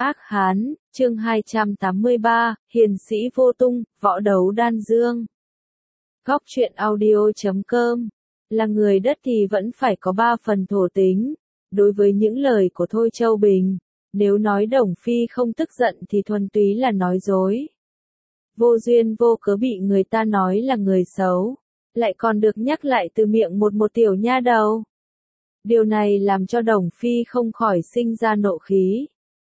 Ác Hán, chương 283, Hiền sĩ vô tung, võ đấu đan dương. Góc truyện audio.com. Là người đất thì vẫn phải có 3 phần thổ tính. Đối với những lời của Thôi Châu Bình, nếu nói Đồng Phi không tức giận thì thuần túy là nói dối. Vô duyên vô cớ bị người ta nói là người xấu, lại còn được nhắc lại từ miệng một tiểu nha đầu. Điều này làm cho Đồng Phi không khỏi sinh ra nộ khí.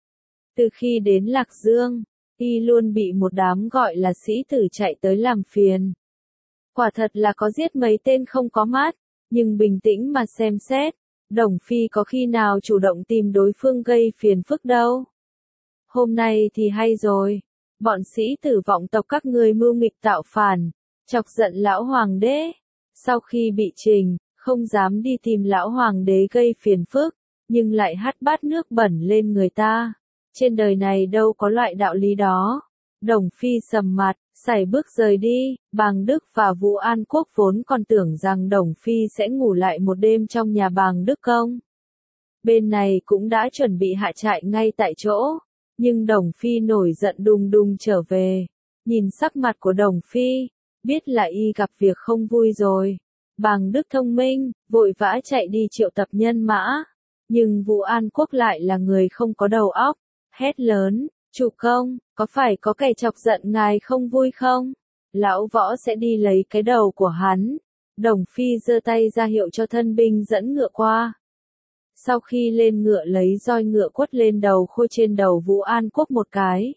Từ khi đến Lạc Dương, y luôn bị một đám gọi là sĩ tử chạy tới làm phiền. Quả thật là có giết mấy tên không có mắt, nhưng bình tĩnh mà xem xét, Đồng Phi có khi nào chủ động tìm đối phương gây phiền phức đâu. Hôm nay thì hay rồi, bọn sĩ tử vọng tộc các ngươi mưu nghịch tạo phản, chọc giận lão hoàng đế. Sau khi bị trình, không dám đi tìm lão hoàng đế gây phiền phức, nhưng lại hắt bát nước bẩn lên người ta. Trên đời này đâu có loại đạo lý đó. Đồng Phi sầm mặt, sải bước rời đi. Bàng Đức và Vũ An Quốc vốn còn tưởng rằng Đồng Phi sẽ ngủ lại một đêm trong nhà Bàng Đức Công. Bên này cũng đã chuẩn bị hạ trại ngay tại chỗ. Nhưng Đồng Phi nổi giận đùng đùng trở về. Nhìn sắc mặt của Đồng Phi, biết là y gặp việc không vui rồi. Bàng Đức thông minh, vội vã chạy đi triệu tập nhân mã. Nhưng Vũ An Quốc lại là người không có đầu óc. Hét lớn, chủ công, có phải có kẻ chọc giận ngài không vui không? Lão võ sẽ đi lấy cái đầu của hắn. Đồng Phi giơ tay ra hiệu cho thân binh dẫn ngựa qua. Sau khi lên ngựa lấy roi ngựa quất lên đầu khôi trên đầu Vũ An Quốc một cái.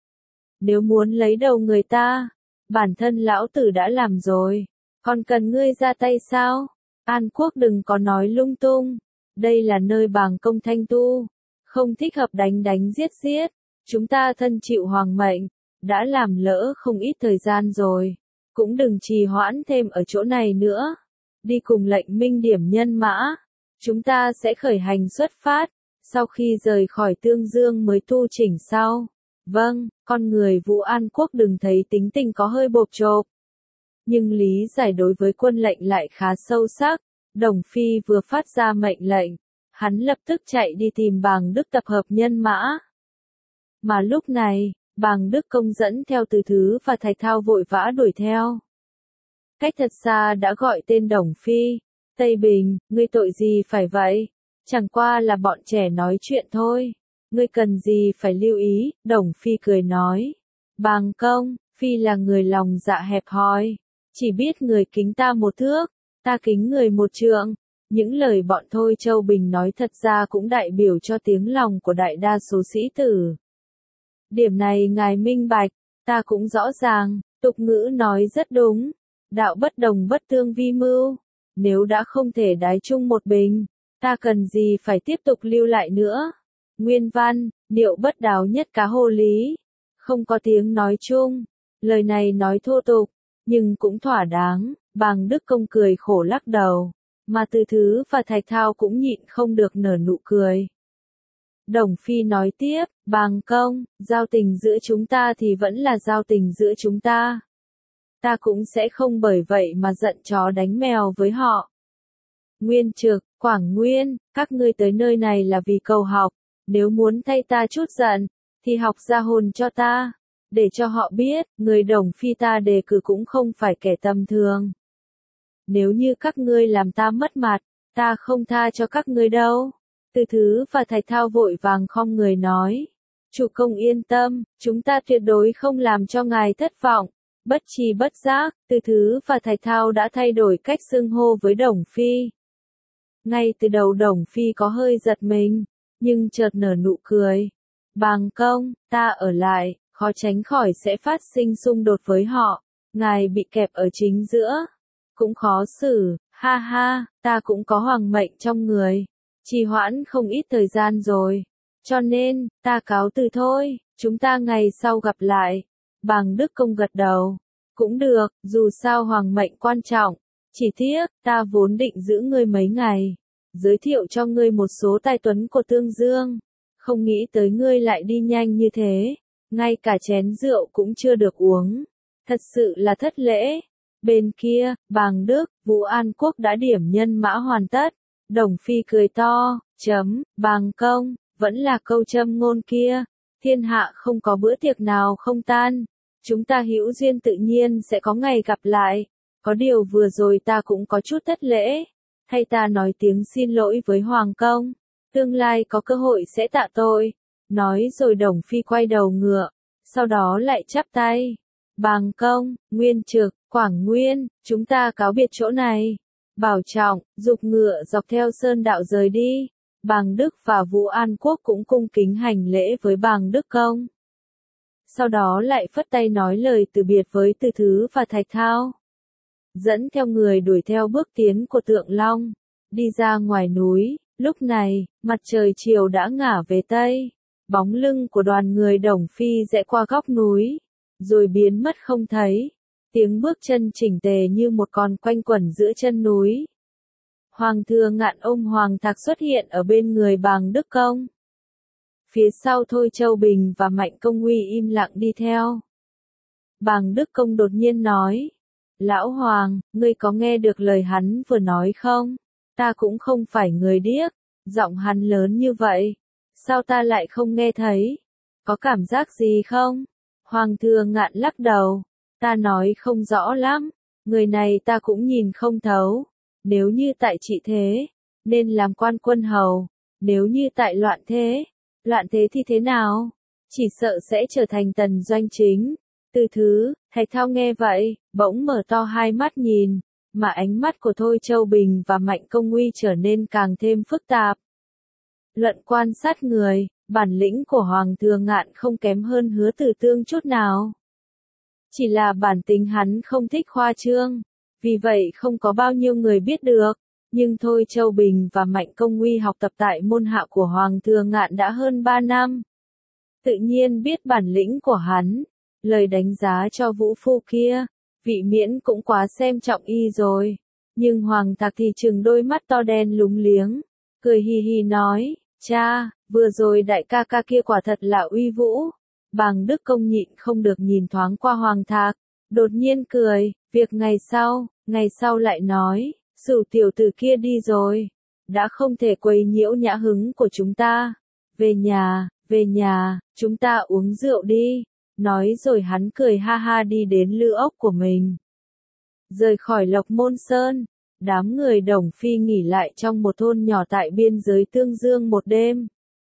Nếu muốn lấy đầu người ta, bản thân lão tử đã làm rồi, còn cần ngươi ra tay sao? An Quốc đừng có nói lung tung, đây là nơi Bàng Công thanh tu. Không thích hợp đánh giết, chúng ta thân chịu hoàng mệnh, đã làm lỡ không ít thời gian rồi, cũng đừng trì hoãn thêm ở chỗ này nữa, đi cùng lệnh minh điểm nhân mã, chúng ta sẽ khởi hành xuất phát, sau khi rời khỏi Tương Dương mới tu chỉnh sau. Vâng, con người Vũ An Quốc đừng thấy tính tình có hơi bộp chộp, nhưng lý giải đối với quân lệnh lại khá sâu sắc. Đồng Phi vừa phát ra mệnh lệnh, hắn lập tức chạy đi tìm Bàng Đức tập hợp nhân mã. Mà lúc này, Bàng Đức Công dẫn theo Từ Thứ và Thạch Thao vội vã đuổi theo. Cách thật xa đã gọi tên Đồng Phi. Tây Bình, ngươi tội gì phải vậy? Chẳng qua là bọn trẻ nói chuyện thôi. Ngươi cần gì phải lưu ý? Đồng Phi cười nói. Bàng Công, Phi là người lòng dạ hẹp hòi. Chỉ biết người kính ta một thước, ta kính người một trượng. Những lời bọn Thôi Châu Bình nói thật ra cũng đại biểu cho tiếng lòng của đại đa số sĩ tử. Điểm này ngài minh bạch, ta cũng rõ ràng, tục ngữ nói rất đúng. Đạo bất đồng bất tương vi mưu. Nếu đã không thể đái chung một bình, ta cần gì phải tiếp tục lưu lại nữa. Nguyên văn, điệu bất đáo nhất cá hồ lý. Không có tiếng nói chung. Lời này nói thô tục, nhưng cũng thỏa đáng. Bàng Đức Công cười khổ lắc đầu. Mà Từ Thứ và Thạch Thao cũng nhịn không được nở nụ cười. Đồng Phi nói tiếp, Bàng Công, giao tình giữa chúng ta thì vẫn là giao tình giữa chúng ta. Ta cũng sẽ không bởi vậy mà giận chó đánh mèo với họ. Nguyên Trực, Quảng Nguyên, các ngươi tới nơi này là vì cầu học, nếu muốn thay ta chút giận, thì học ra hồn cho ta, để cho họ biết, người Đồng Phi ta đề cử cũng không phải kẻ tầm thường. Nếu như các ngươi làm ta mất mặt, ta không tha cho các ngươi đâu. Từ Thứ và Thạch Thao vội vàng khom người nói. Chủ công yên tâm, chúng ta tuyệt đối không làm cho ngài thất vọng. Bất tri bất giác, Từ Thứ và Thạch Thao đã thay đổi cách xưng hô với Đồng Phi. Ngay từ đầu Đồng Phi có hơi giật mình, nhưng chợt nở nụ cười. Bàng Công, ta ở lại, khó tránh khỏi sẽ phát sinh xung đột với họ. Ngài bị kẹp ở chính giữa. Cũng khó xử, ha ha, ta cũng có hoàng mệnh trong người. Trì hoãn không ít thời gian rồi. Cho nên, ta cáo từ thôi, chúng ta ngày sau gặp lại. Bàng Đức Công gật đầu. Cũng được, dù sao hoàng mệnh quan trọng. Chỉ tiếc, ta vốn định giữ ngươi mấy ngày. Giới thiệu cho ngươi một số tài tuấn của Tương Dương. Không nghĩ tới ngươi lại đi nhanh như thế. Ngay cả chén rượu cũng chưa được uống. Thật sự là thất lễ. Bên kia, Bàng Đức, Vũ An Quốc đã điểm nhân mã hoàn tất. Đồng Phi cười to, Bàng Công, vẫn là câu châm ngôn kia. thiên hạ không có bữa tiệc nào không tan, chúng ta hữu duyên tự nhiên sẽ có ngày gặp lại, có điều vừa rồi ta cũng có chút thất lễ, thay ta nói tiếng xin lỗi với Hoàng công, tương lai có cơ hội sẽ tạ tội, nói rồi Đồng Phi quay đầu ngựa, sau đó lại chắp tay, Bàng công, Nguyên Trực, Quảng Nguyên, chúng ta cáo biệt chỗ này, bảo trọng, dục ngựa dọc theo sơn đạo rời đi. Bàng Đức và Vũ An Quốc cũng cung kính hành lễ với Bàng Đức công. Sau đó lại phất tay nói lời từ biệt với Từ Thứ và Thạch Thao. Dẫn theo người đuổi theo bước tiến của Tượng Long, đi ra ngoài núi, lúc này, mặt trời chiều đã ngả về Tây, bóng lưng của đoàn người Đồng Phi rẽ qua góc núi, rồi biến mất không thấy, tiếng bước chân chỉnh tề như một con quanh quẩn giữa chân núi. Hoàng Thừa Ngạn ôm Hoàng Thạc xuất hiện ở bên người Bàng Đức công. Phía sau Thôi Châu Bình và Mạnh Công Uy im lặng đi theo. Bàng Đức công đột nhiên nói, Lão Hoàng, ngươi có nghe được lời hắn vừa nói không? Ta cũng không phải người điếc, giọng hắn lớn như vậy, sao ta lại không nghe thấy? Có cảm giác gì không? Hoàng Thừa Ngạn lắc đầu, ta nói không rõ lắm, người này ta cũng nhìn không thấu. Nếu như tại trị thế, nên làm quan quân hầu, nếu như tại loạn thế thì thế nào? Chỉ sợ sẽ trở thành tần doanh chính. Từ Thứ, Thạch Thao nghe vậy, bỗng mở to hai mắt nhìn, mà ánh mắt của Thôi Châu Bình và Mạnh Công Uy trở nên càng thêm phức tạp. Luận quan sát người, bản lĩnh của Hoàng Thừa Ngạn không kém hơn Hứa Tử Tương chút nào. Chỉ là bản tính hắn không thích khoa trương. Vì vậy không có bao nhiêu người biết được, nhưng Thôi Châu Bình và Mạnh Công Uy học tập tại môn hạ của Hoàng Thừa Ngạn đã hơn 3 năm. Tự nhiên biết bản lĩnh của hắn, lời đánh giá cho vũ phu kia, vị miễn cũng quá xem trọng y rồi. Nhưng Hoàng Thạc thì trừng đôi mắt to đen lúng liếng, cười hì hì nói, cha, vừa rồi đại ca ca kia quả thật là uy vũ. Bàng Đức công nhịn không được nhìn thoáng qua Hoàng Thạc, đột nhiên cười, việc ngày sau lại nói, Sửu tiểu tử kia đi rồi, đã không thể quấy nhiễu nhã hứng của chúng ta, về nhà, chúng ta uống rượu đi, nói rồi hắn cười ha ha đi đến lư ốc của mình. Rời khỏi Lộc Môn Sơn, đám người Đồng Phi nghỉ lại trong một thôn nhỏ tại biên giới Tương Dương một đêm.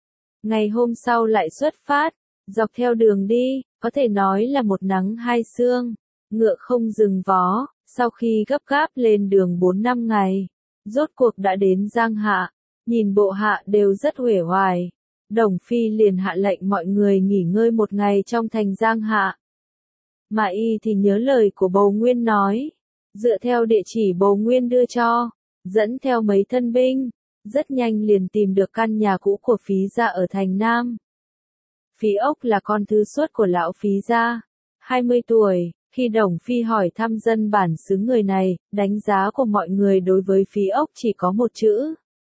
Ngày hôm sau lại xuất phát, dọc theo đường đi, có thể nói là một nắng hai sương, ngựa không dừng vó, sau khi gấp gáp lên đường 4-5 ngày, rốt cuộc đã đến Giang Hạ, nhìn bộ hạ đều rất uể oải. Đồng Phi liền hạ lệnh mọi người nghỉ ngơi một ngày trong thành Giang Hạ. Mà y thì nhớ lời của Bầu Nguyên nói, dựa theo địa chỉ Bầu Nguyên đưa cho, dẫn theo mấy thân binh, rất nhanh liền tìm được căn nhà cũ của Phí gia ở thành Nam. Phí Ốc là con thứ xuất của lão Phí gia, 20 tuổi, khi Đồng Phi hỏi thăm dân bản xứ người này, đánh giá của mọi người đối với Phí Ốc chỉ có một chữ.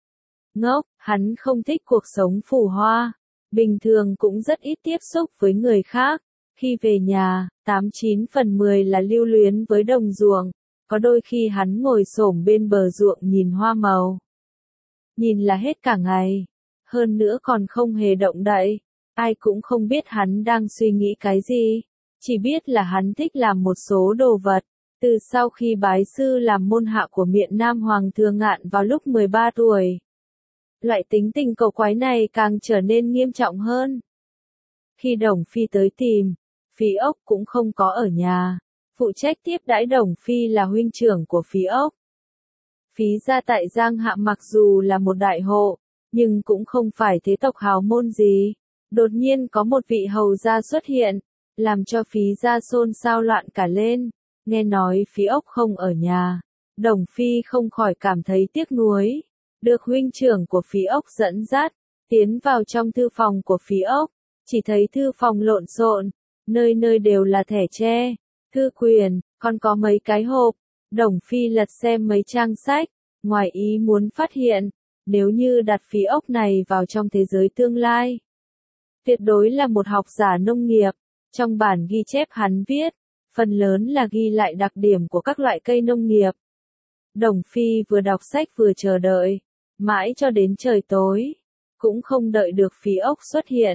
Ngốc, hắn không thích cuộc sống phù hoa, bình thường cũng rất ít tiếp xúc với người khác, khi về nhà, 89 phần 10 là lưu luyến với đồng ruộng, có đôi khi hắn ngồi xổm bên bờ ruộng nhìn hoa màu. Nhìn là hết cả ngày, hơn nữa còn không hề động đậy, ai cũng không biết hắn đang suy nghĩ cái gì, chỉ biết là hắn thích làm một số đồ vật. Từ sau khi bái sư làm môn hạ của Miện Nam Hoàng Thừa Ngạn vào lúc 13 tuổi, loại tính tình cầu quái này càng trở nên nghiêm trọng hơn. Khi Đồng Phi tới tìm, Phí Ốc cũng không có ở nhà, phụ trách tiếp đãi Đồng Phi là huynh trưởng của Phí Ốc. Phí gia tại Giang Hạ mặc dù là một đại hộ, nhưng cũng không phải thế tộc hào môn gì. Đột nhiên có một vị hầu gia xuất hiện, làm cho Phí gia xôn xao loạn cả lên. Nghe nói Phí Ốc không ở nhà, Đồng Phi không khỏi cảm thấy tiếc nuối. Được huynh trưởng của Phí Ốc dẫn dắt, tiến vào trong thư phòng của Phí Ốc, chỉ thấy thư phòng lộn xộn, nơi nơi đều là thẻ tre, thư quyền, còn có mấy cái hộp. Đồng Phi lật xem mấy trang sách, ngoài ý muốn phát hiện, nếu như đặt Phí Ốc này vào trong thế giới tương lai, tuyệt đối là một học giả nông nghiệp. Trong bản ghi chép hắn viết, phần lớn là ghi lại đặc điểm của các loại cây nông nghiệp. Đồng Phi vừa đọc sách vừa chờ đợi, mãi cho đến trời tối, cũng không đợi được Phí Ốc xuất hiện.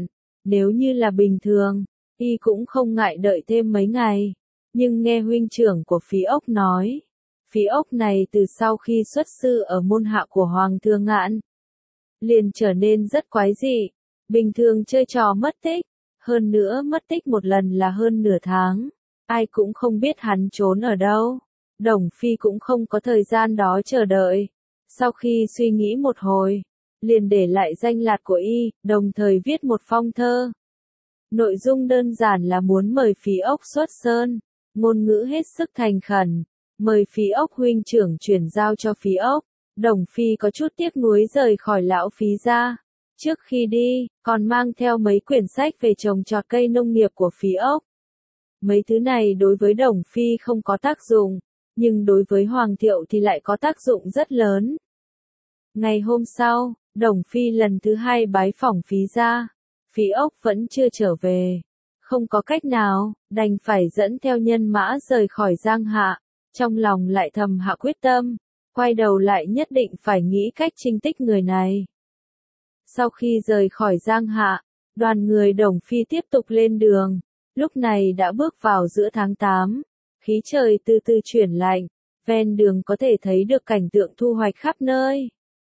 Nếu như là bình thường, y cũng không ngại đợi thêm mấy ngày. Nhưng nghe huynh trưởng của Phí Ốc nói, Phí Ốc này từ sau khi xuất sư ở môn hạ của Hoàng Thương Ngạn, liền trở nên rất quái dị, bình thường chơi trò mất tích, hơn nữa mất tích một lần là hơn nửa tháng, ai cũng không biết hắn trốn ở đâu. Đồng Phi cũng không có thời gian đó chờ đợi, sau khi suy nghĩ một hồi, liền để lại danh lạc của y, đồng thời viết một phong thơ. Nội dung đơn giản là muốn mời Phí Ốc xuất sơn, ngôn ngữ hết sức thành khẩn, mời Phí Ốc huynh trưởng chuyển giao cho Phí Ốc. Đồng Phi có chút tiếc nuối rời khỏi lão Phí gia. Trước khi đi, còn mang theo mấy quyển sách về trồng trọt cây nông nghiệp của Phí Ốc. Mấy thứ này đối với Đồng Phi không có tác dụng, nhưng đối với Hoàng Thiệu thì lại có tác dụng rất lớn. Ngày hôm sau, Đồng Phi lần thứ hai bái phỏng Phí gia. Phí Ốc vẫn chưa trở về. Không có cách nào, đành phải dẫn theo nhân mã rời khỏi Giang Hạ. Trong lòng lại thầm hạ quyết tâm, quay đầu lại nhất định phải nghĩ cách trinh tích người này. Sau khi rời khỏi Giang Hạ, đoàn người Đồng Phi tiếp tục lên đường. Lúc này đã bước vào giữa tháng 8, khí trời từ từ chuyển lạnh, ven đường có thể thấy được cảnh tượng thu hoạch khắp nơi.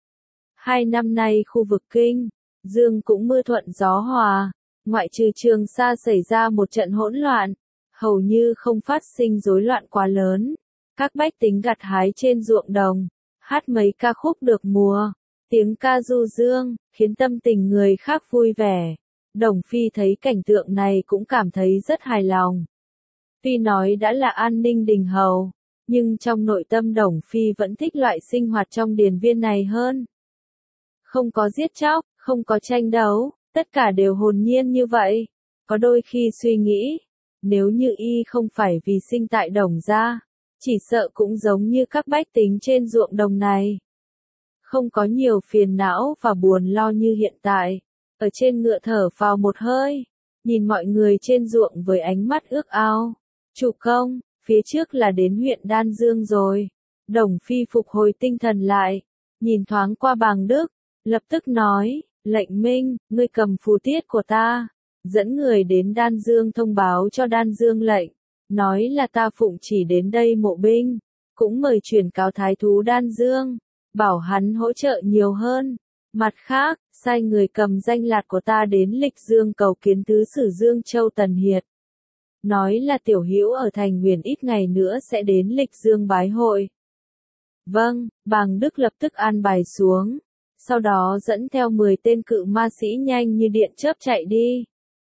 2 năm nay khu vực Kinh Dương cũng mưa thuận gió hòa, ngoại trừ Trường Sa xảy ra một trận hỗn loạn, hầu như không phát sinh rối loạn quá lớn. Các bách tính gặt hái trên ruộng đồng, hát mấy ca khúc được mùa, tiếng ca du dương, khiến tâm tình người khác vui vẻ. Đồng Phi thấy cảnh tượng này cũng cảm thấy rất hài lòng. Tuy nói đã là an ninh đình hầu, nhưng trong nội tâm Đồng Phi vẫn thích loại sinh hoạt trong điền viên này hơn. Không có giết chóc, không có tranh đấu, tất cả đều hồn nhiên như vậy. Có đôi khi suy nghĩ, nếu như y không phải vì sinh tại Đồng gia, chỉ sợ cũng giống như các bách tính trên ruộng đồng này. Không có nhiều phiền não và buồn lo như hiện tại. Ở trên ngựa thở vào một hơi, nhìn mọi người trên ruộng với ánh mắt ước ao. Chủ công, phía trước là đến huyện Đan Dương rồi. Đồng Phi phục hồi tinh thần lại, nhìn thoáng qua Bàng Đức, lập tức nói, lệnh Minh, ngươi cầm phù tiết của ta, dẫn người đến Đan Dương thông báo cho Đan Dương lệnh, nói là ta phụng chỉ đến đây mộ binh, cũng mời truyền cáo thái thú Đan Dương, bảo hắn hỗ trợ nhiều hơn. Mặt khác, sai người cầm danh lạt của ta đến Lịch Dương cầu kiến tứ sử Dương Châu Tần Hiệt. Nói là tiểu hữu ở thành Huyền ít ngày nữa sẽ đến Lịch Dương bái hội. Vâng, Bàng Đức lập tức an bài xuống. Sau đó dẫn theo 10 tên cự ma sĩ nhanh như điện chớp chạy đi.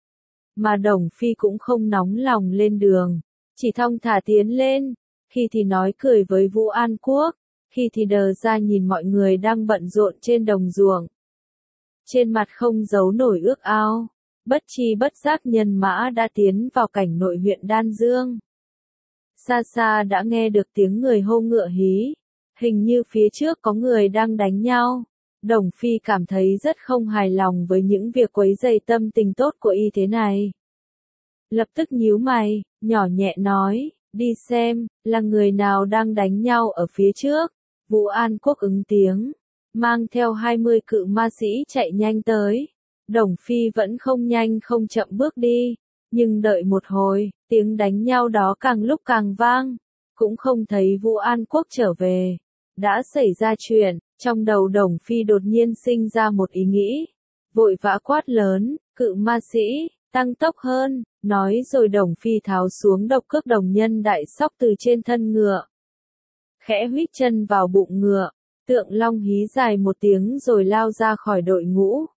Mà Đồng Phi cũng không nóng lòng lên đường, chỉ thong thả tiến lên, khi thì nói cười với Vũ An Quốc, khi thì đờ ra nhìn mọi người đang bận rộn trên đồng ruộng. Trên mặt không giấu nổi ước ao, bất chi bất giác nhân mã đã tiến vào cảnh nội huyện Đan Dương. Xa xa đã nghe được tiếng người hô ngựa hí, hình như phía trước có người đang đánh nhau. Đồng Phi cảm thấy rất không hài lòng với những việc quấy rầy tâm tình tốt của y thế này. Lập tức nhíu mày, nhỏ nhẹ nói, đi xem, là người nào đang đánh nhau ở phía trước. Vũ An Quốc ứng tiếng, mang theo 20 cự ma sĩ chạy nhanh tới. Đồng Phi vẫn không nhanh không chậm bước đi, nhưng đợi một hồi, tiếng đánh nhau đó càng lúc càng vang, cũng không thấy Vũ An Quốc trở về. Đã xảy ra chuyện, trong đầu Đồng Phi đột nhiên sinh ra một ý nghĩ, vội vã quát lớn, cự ma sĩ, tăng tốc hơn, nói rồi Đồng Phi tháo xuống độc cước đồng nhân đại sóc từ trên thân ngựa. Khẽ huýt chân vào bụng ngựa, Tượng Long hí dài một tiếng rồi lao ra khỏi đội ngũ.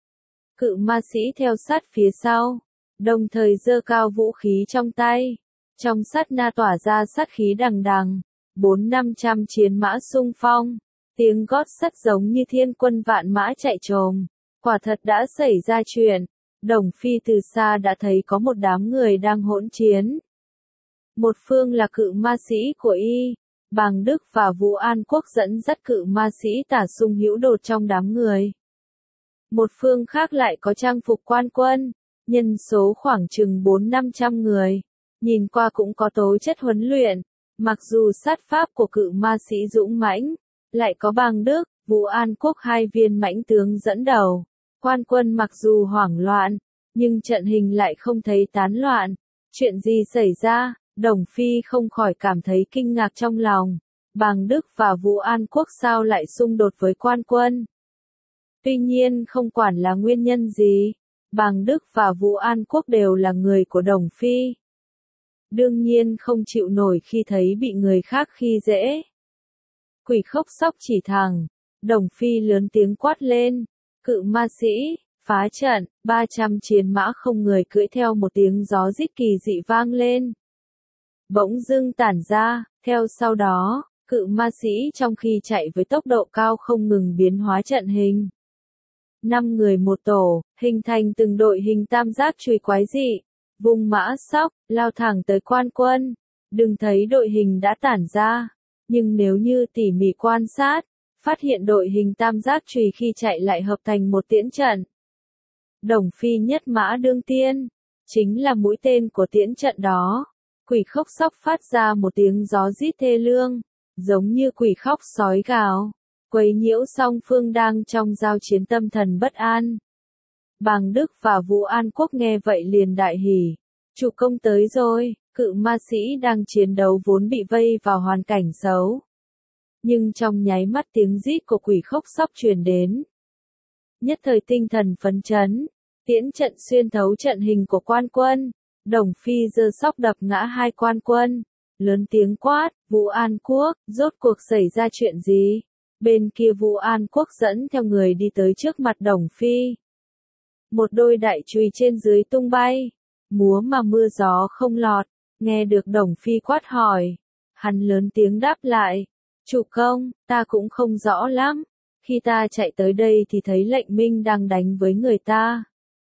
Cự ma sĩ theo sát phía sau, đồng thời giơ cao vũ khí trong tay, trong sát na tỏa ra sát khí đằng đằng, 400-500 chiến mã xung phong, tiếng gót sắt giống như thiên quân vạn mã chạy trồm, quả thật đã xảy ra chuyện. Đồng Phi từ xa đã thấy có một đám người đang hỗn chiến. Một phương là cự ma sĩ của y, Bàng Đức và Vũ An Quốc dẫn dắt cự ma sĩ tả sung hữu đột trong đám người. Một phương khác lại có trang phục quan quân, nhân số khoảng chừng 400-500 người, nhìn qua cũng có tố chất huấn luyện, mặc dù sát pháp của cự ma sĩ dũng mãnh, lại có Bàng Đức, Vũ An Quốc hai viên mãnh tướng dẫn đầu. Quan quân mặc dù hoảng loạn, nhưng trận hình lại không thấy tán loạn. Chuyện gì xảy ra? Đồng Phi không khỏi cảm thấy kinh ngạc trong lòng. Bàng Đức và Vũ An Quốc sao lại xung đột với quan quân? Tuy nhiên không quản là nguyên nhân gì, Bàng Đức và Vũ An Quốc đều là người của Đồng Phi. Đương nhiên không chịu nổi khi thấy bị người khác khi dễ. Quỷ Khốc Sóc chỉ thẳng, Đồng Phi lớn tiếng quát lên, cự ma sĩ, phá trận, 300 chiến mã không người cưỡi theo một tiếng gió rít kỳ dị vang lên. Bỗng dưng tản ra, theo sau đó, cự ma sĩ trong khi chạy với tốc độ cao không ngừng biến hóa trận hình. 5 người một tổ, hình thành từng đội hình tam giác chùy quái dị, vùng mã sóc, lao thẳng tới quan quân. Đừng thấy đội hình đã tản ra, nhưng nếu như tỉ mỉ quan sát, phát hiện đội hình tam giác chùy khi chạy lại hợp thành một tiễn trận. Đồng Phi nhất mã đương tiên, chính là mũi tên của tiễn trận đó. Quỷ Khốc Sóc phát ra một tiếng gió rít thê lương, giống như quỷ khóc sói gào, quấy nhiễu song phương đang trong giao chiến tâm thần bất an. Bàng Đức và Vũ An Quốc nghe vậy liền đại hỉ, chủ công tới rồi. Cự ma sĩ đang chiến đấu vốn bị vây vào hoàn cảnh xấu. Nhưng trong nháy mắt tiếng rít của Quỷ Khốc Sóc truyền đến. Nhất thời tinh thần phấn chấn, tiễn trận xuyên thấu trận hình của quan quân. Đồng Phi giơ sóc đập ngã hai quan quân, lớn tiếng quát, Vũ An Quốc, rốt cuộc xảy ra chuyện gì? Bên kia Vũ An Quốc dẫn theo người đi tới trước mặt Đồng Phi. Một đôi đại chùy trên dưới tung bay, múa mà mưa gió không lọt. Nghe được Đồng Phi quát hỏi, hắn lớn tiếng đáp lại, chủ công, ta cũng không rõ lắm, khi ta chạy tới đây thì thấy lệnh minh đang đánh với người ta.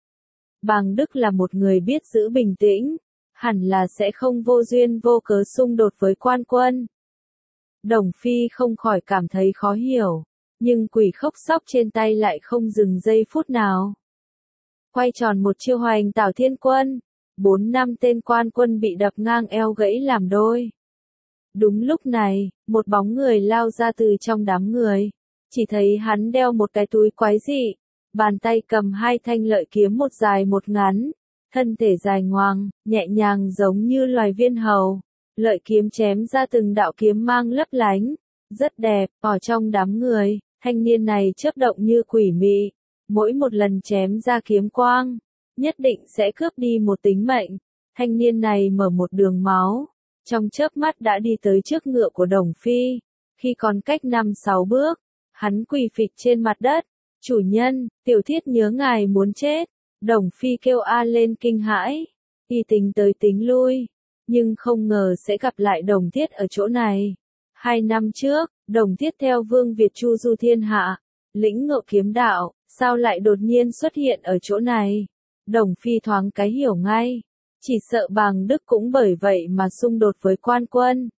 Bàng Đức là một người biết giữ bình tĩnh, hẳn là sẽ không vô duyên vô cớ xung đột với quan quân. Đồng Phi không khỏi cảm thấy khó hiểu, nhưng Quỷ Khốc Sóc trên tay lại không dừng giây phút nào. Quay tròn một chiêu hoành tảo thiên quân. 4-5 tên quan quân bị đập ngang eo gãy làm đôi. Đúng lúc này, một bóng người lao ra từ trong đám người. Chỉ thấy hắn đeo một cái túi quái dị, bàn tay cầm hai thanh lợi kiếm một dài một ngắn, thân thể dài ngoằng, nhẹ nhàng giống như loài viên hầu. Lợi kiếm chém ra từng đạo kiếm mang lấp lánh, rất đẹp. Ở trong đám người, thanh niên này chớp động như quỷ mị, mỗi một lần chém ra kiếm quang, nhất định sẽ cướp đi một tính mệnh. Thanh niên này mở một đường máu, trong chớp mắt đã đi tới trước ngựa của Đồng Phi. Khi còn cách 5-6 bước, hắn quỳ phịch trên mặt đất. Chủ nhân, tiểu thiết nhớ ngài muốn chết. Đồng Phi kêu a lên kinh hãi. Y tính tới tính lui, nhưng không ngờ sẽ gặp lại Đồng Thiết ở chỗ này. 2 năm trước, Đồng Thiết theo Vương Việt chu du thiên hạ, lĩnh ngộ kiếm đạo, sao lại đột nhiên xuất hiện ở chỗ này? Đồng Phi thoáng cái hiểu ngay, chỉ sợ Bàng Đức cũng bởi vậy mà xung đột với quan quân.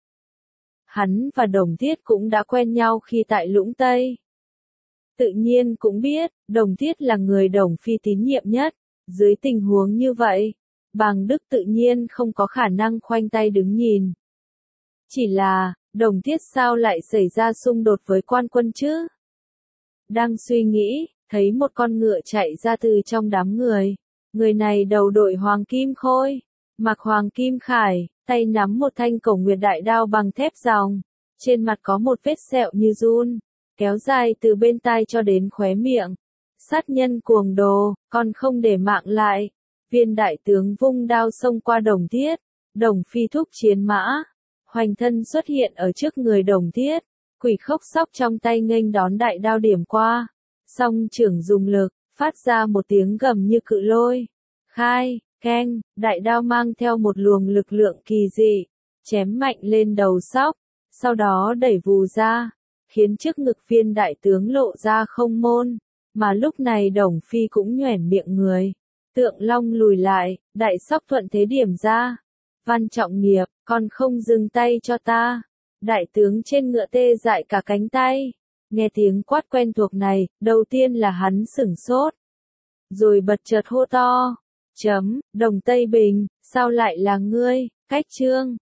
Hắn và Đồng Thiết cũng đã quen nhau khi tại Lũng Tây. Tự nhiên cũng biết, Đồng Thiết là người Đồng Phi tín nhiệm nhất. Dưới tình huống như vậy, Bàng Đức tự nhiên không có khả năng khoanh tay đứng nhìn. Chỉ là, Đồng Thiết sao lại xảy ra xung đột với quan quân chứ? Đang suy nghĩ, thấy một con ngựa chạy ra từ trong đám người. Người này đầu đội hoàng kim khôi, mặc hoàng kim khải, tay nắm một thanh Cổ Nguyệt đại đao bằng thép ròng, trên mặt có một vết sẹo như giun, kéo dài từ bên tai cho đến khóe miệng. Sát nhân cuồng đồ, còn không để mạng lại. Viên đại tướng vung đao xông qua Đồng Thiết, Đồng Phi thúc chiến mã, hoành thân xuất hiện ở trước người Đồng Thiết, Quỷ Khốc Sóc trong tay nghênh đón đại đao điểm qua, song trưởng dùng lực, phát ra một tiếng gầm như cự lôi. Khai, keng, đại đao mang theo một luồng lực lượng kỳ dị, chém mạnh lên đầu Sóc, sau đó đẩy vù ra, khiến trước ngực viên đại tướng lộ ra không môn, mà lúc này Đồng Phi cũng nhoẻn miệng người. Tượng Long lùi lại, đại Sóc thuận thế điểm ra. Văn Trọng Nghiệp, còn không dừng tay cho ta. Đại tướng trên ngựa tê dại cả cánh tay. Nghe tiếng quát quen thuộc này, đầu tiên là hắn sửng sốt. Rồi bật chợt hô to. Đồng Tây Bình, sao lại là ngươi? Cách Trương,